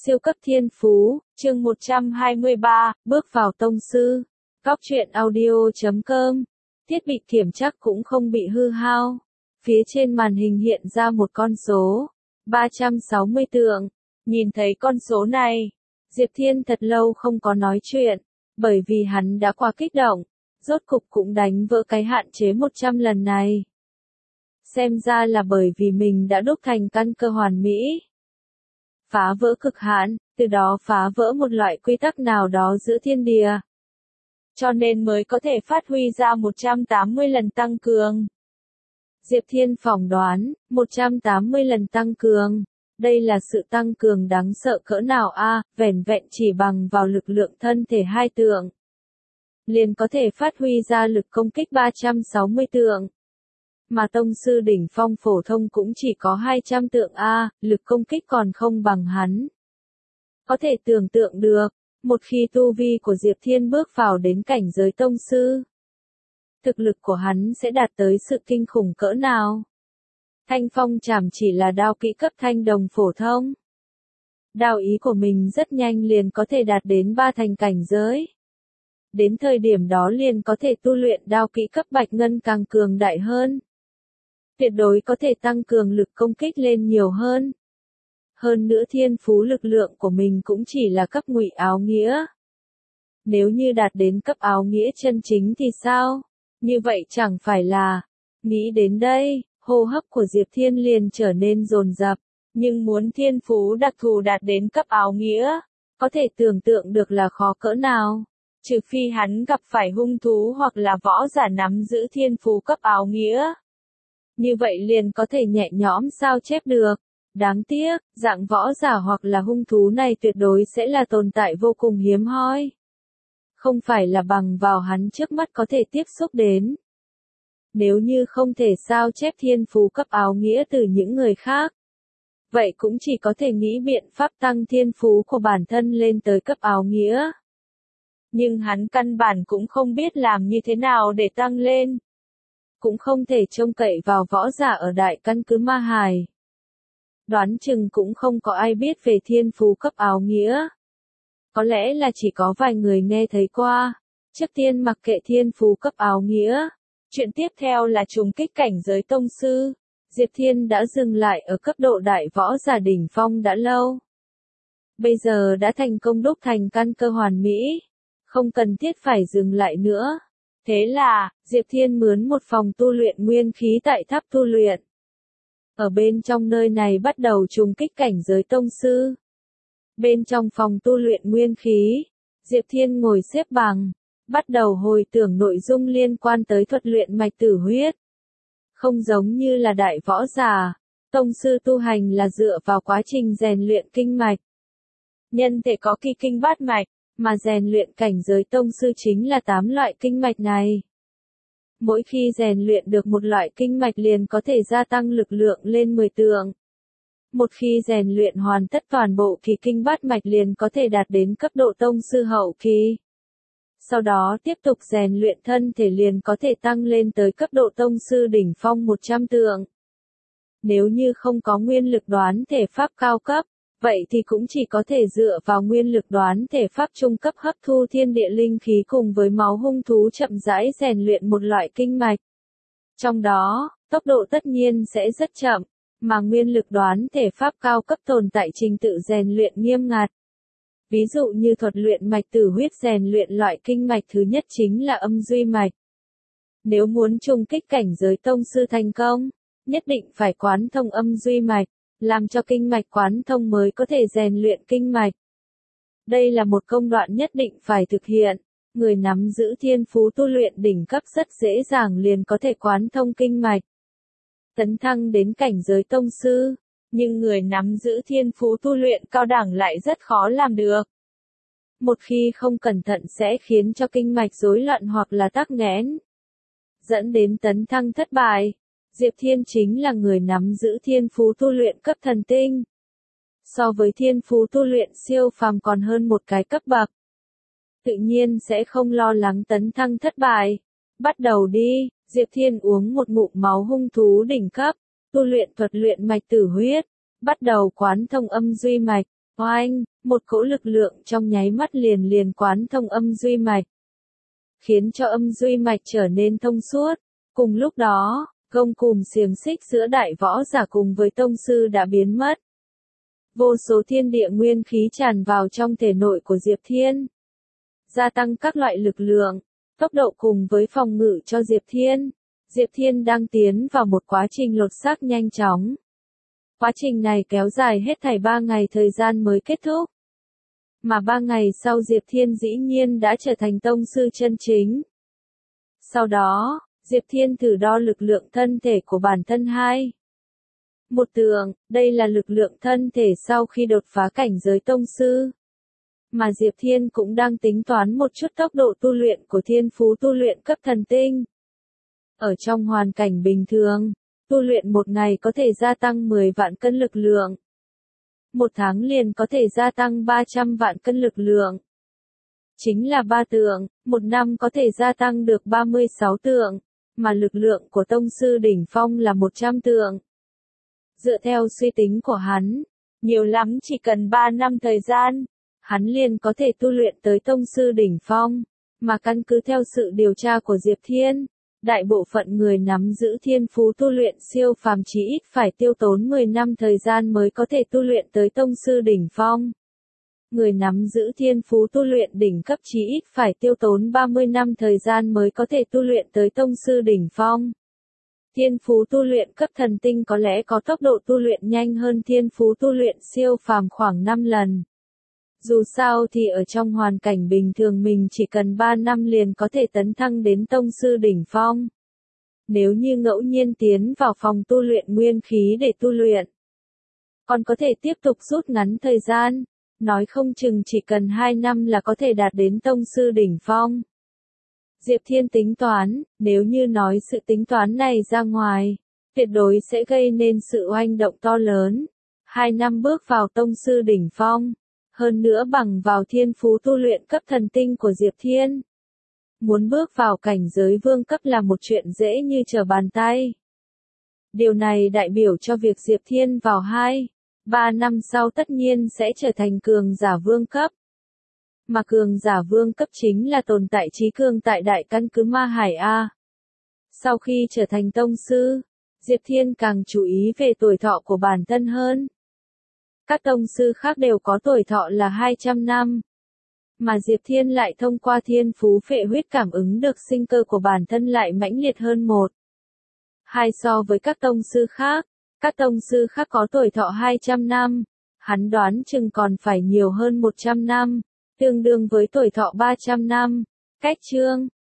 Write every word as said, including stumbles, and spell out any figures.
Siêu cấp thiên phú, chương một trăm hai mươi ba, bước vào tông sư. Góc truyện audio chấm com. Thiết bị kiểm tra cũng không bị hư hao. Phía trên màn hình hiện ra một con số, ba trăm sáu mươi tượng. Nhìn thấy con số này, Diệp Thiên thật lâu không có nói chuyện, bởi vì hắn đã quá kích động, rốt cục cũng đánh vỡ cái hạn chế một trăm lần này. Xem ra là bởi vì mình đã đúc thành căn cơ hoàn mỹ. Phá vỡ cực hạn, từ đó phá vỡ một loại quy tắc nào đó giữa thiên địa. Cho nên mới có thể phát huy ra một trăm tám mươi lần tăng cường. Diệp Thiên phỏng đoán, một trăm tám mươi lần tăng cường. Đây là sự tăng cường đáng sợ cỡ nào a, à, vẻn vẹn chỉ bằng vào lực lượng thân thể hai tượng. Liền có thể phát huy ra lực công kích ba trăm sáu mươi tượng. Mà tông sư đỉnh phong phổ thông cũng chỉ có hai trăm tượng a, à, lực công kích còn không bằng hắn. Có thể tưởng tượng được, một khi tu vi của Diệp Thiên bước vào đến cảnh giới tông sư, thực lực của hắn sẽ đạt tới sự kinh khủng cỡ nào. Thanh phong chảm chỉ là đao kỹ cấp thanh đồng phổ thông. Đao ý của mình rất nhanh liền có thể đạt đến ba thành cảnh giới. Đến thời điểm đó liền có thể tu luyện đao kỹ cấp bạch ngân càng cường đại hơn. Tuyệt đối có thể tăng cường lực công kích lên nhiều hơn. Hơn nữa thiên phú lực lượng của mình cũng chỉ là cấp ngụy áo nghĩa. Nếu như đạt đến cấp áo nghĩa chân chính thì sao? Như vậy chẳng phải là... Nghĩ đến đây, hô hấp của Diệp Thiên liền trở nên dồn dập. Nhưng muốn thiên phú đặc thù đạt đến cấp áo nghĩa, có thể tưởng tượng được là khó cỡ nào. Trừ phi hắn gặp phải hung thú hoặc là võ giả nắm giữ thiên phú cấp áo nghĩa. Như vậy liền có thể nhẹ nhõm sao chép được. Đáng tiếc, dạng võ giả hoặc là hung thú này tuyệt đối sẽ là tồn tại vô cùng hiếm hoi. Không phải là bằng vào hắn trước mắt có thể tiếp xúc đến. Nếu như không thể sao chép thiên phú cấp áo nghĩa từ những người khác, vậy cũng chỉ có thể nghĩ biện pháp tăng thiên phú của bản thân lên tới cấp áo nghĩa. Nhưng hắn căn bản cũng không biết làm như thế nào để tăng lên. Cũng không thể trông cậy vào võ giả ở đại căn cứ Ma Hải. Đoán chừng cũng không có ai biết về thiên phú cấp áo nghĩa. Có lẽ là chỉ có vài người nghe thấy qua. Trước tiên mặc kệ thiên phú cấp áo nghĩa. Chuyện tiếp theo là trùng kích cảnh giới tông sư. Diệp Thiên đã dừng lại ở cấp độ đại võ giả đỉnh phong đã lâu. Bây giờ đã thành công đúc thành căn cơ hoàn mỹ. Không cần thiết phải dừng lại nữa. Thế là, Diệp Thiên mướn một phòng tu luyện nguyên khí tại tháp tu luyện. Ở bên trong nơi này bắt đầu trùng kích cảnh giới tông sư. Bên trong phòng tu luyện nguyên khí, Diệp Thiên ngồi xếp bằng, bắt đầu hồi tưởng nội dung liên quan tới thuật luyện mạch tử huyết. Không giống như là đại võ giả, tông sư tu hành là dựa vào quá trình rèn luyện kinh mạch. Nhân thể có kỳ kinh bát mạch, mà rèn luyện cảnh giới tông sư chính là tám loại kinh mạch này. Mỗi khi rèn luyện được một loại kinh mạch liền có thể gia tăng lực lượng lên mười tượng. Một khi rèn luyện hoàn tất toàn bộ kỳ kinh bát mạch liền có thể đạt đến cấp độ tông sư hậu kỳ. Sau đó tiếp tục rèn luyện thân thể liền có thể tăng lên tới cấp độ tông sư đỉnh phong một trăm tượng. Nếu như không có nguyên lực đoán thể pháp cao cấp, vậy thì cũng chỉ có thể dựa vào nguyên lực đoán thể pháp trung cấp hấp thu thiên địa linh khí cùng với máu hung thú chậm rãi rèn luyện một loại kinh mạch. Trong đó, tốc độ tất nhiên sẽ rất chậm, mà nguyên lực đoán thể pháp cao cấp tồn tại trình tự rèn luyện nghiêm ngặt. Ví dụ như thuật luyện mạch tử huyết rèn luyện loại kinh mạch thứ nhất chính là âm duy mạch. Nếu muốn trùng kích cảnh giới tông sư thành công, nhất định phải quán thông âm duy mạch, làm cho kinh mạch quán thông mới có thể rèn luyện kinh mạch. Đây là một công đoạn nhất định phải thực hiện, người nắm giữ thiên phú tu luyện đỉnh cấp rất dễ dàng liền có thể quán thông kinh mạch. Tấn thăng đến cảnh giới tông sư, nhưng người nắm giữ thiên phú tu luyện cao đẳng lại rất khó làm được. Một khi không cẩn thận sẽ khiến cho kinh mạch rối loạn hoặc là tắc nghẽn, dẫn đến tấn thăng thất bại. Diệp Thiên chính là người nắm giữ thiên phú tu luyện cấp thần tinh. So với thiên phú tu luyện siêu phàm còn hơn một cái cấp bậc. Tự nhiên sẽ không lo lắng tấn thăng thất bại. Bắt đầu đi, Diệp Thiên uống một ngụm máu hung thú đỉnh cấp, tu luyện thuật luyện mạch tử huyết, bắt đầu quán thông âm duy mạch, Oanh, một cỗ lực lượng trong nháy mắt liền liền quán thông âm duy mạch, khiến cho âm duy mạch trở nên thông suốt. Cùng lúc đó, gông cùm xiềng xích giữa đại võ giả cùng với tông sư đã biến mất. Vô số thiên địa nguyên khí tràn vào trong thể nội của Diệp Thiên, gia tăng các loại lực lượng, tốc độ cùng với phòng ngự cho Diệp Thiên. Diệp Thiên đang tiến vào một quá trình lột xác nhanh chóng. Quá trình này kéo dài hết thảy ba ngày thời gian mới kết thúc. Mà ba ngày sau Diệp Thiên dĩ nhiên đã trở thành tông sư chân chính. Sau đó, Diệp Thiên thử đo lực lượng thân thể của bản thân hai. Một tượng, đây là lực lượng thân thể sau khi đột phá cảnh giới tông sư. Mà Diệp Thiên cũng đang tính toán một chút tốc độ tu luyện của thiên phú tu luyện cấp thần tinh. Ở trong hoàn cảnh bình thường, tu luyện một ngày có thể gia tăng mười vạn cân lực lượng. Một tháng liền có thể gia tăng ba trăm vạn cân lực lượng. Chính là ba tượng, một năm có thể gia tăng được ba mươi sáu tượng, mà lực lượng của tông sư đỉnh phong là một trăm tượng. Dựa theo suy tính của hắn, nhiều lắm chỉ cần ba năm thời gian, hắn liền có thể tu luyện tới tông sư đỉnh phong, mà căn cứ theo sự điều tra của Diệp Thiên, đại bộ phận người nắm giữ thiên phú tu luyện siêu phàm chí ít phải tiêu tốn mười năm thời gian mới có thể tu luyện tới tông sư đỉnh phong. Người nắm giữ thiên phú tu luyện đỉnh cấp chí ít phải tiêu tốn ba mươi năm thời gian mới có thể tu luyện tới tông sư đỉnh phong. Thiên phú tu luyện cấp thần tinh có lẽ có tốc độ tu luyện nhanh hơn thiên phú tu luyện siêu phàm khoảng năm lần. Dù sao thì ở trong hoàn cảnh bình thường mình chỉ cần ba năm liền có thể tấn thăng đến tông sư đỉnh phong. Nếu như ngẫu nhiên tiến vào phòng tu luyện nguyên khí để tu luyện, còn có thể tiếp tục rút ngắn thời gian, nói không chừng chỉ cần hai năm là có thể đạt đến tông sư đỉnh phong. Diệp Thiên tính toán, nếu như nói sự tính toán này ra ngoài, tuyệt đối sẽ gây nên sự oanh động to lớn. Hai năm bước vào tông sư đỉnh phong, hơn nữa bằng vào thiên phú tu luyện cấp thần tinh của Diệp Thiên. Muốn bước vào cảnh giới vương cấp là một chuyện dễ như trở bàn tay. Điều này đại biểu cho việc Diệp Thiên vào hai, ba năm sau tất nhiên sẽ trở thành cường giả vương cấp. Mà cường giả vương cấp chính là tồn tại trí cường tại đại căn cứ Ma Hải A. Sau khi trở thành tông sư, Diệp Thiên càng chú ý về tuổi thọ của bản thân hơn. Các tông sư khác đều có tuổi thọ là hai trăm năm. Mà Diệp Thiên lại thông qua thiên phú phệ huyết cảm ứng được sinh cơ của bản thân lại mãnh liệt hơn một. Hai so với các tông sư khác, các tông sư khác có tuổi thọ hai trăm năm, hắn đoán chừng còn phải nhiều hơn một trăm năm, tương đương với tuổi thọ ba trăm năm. Cách chương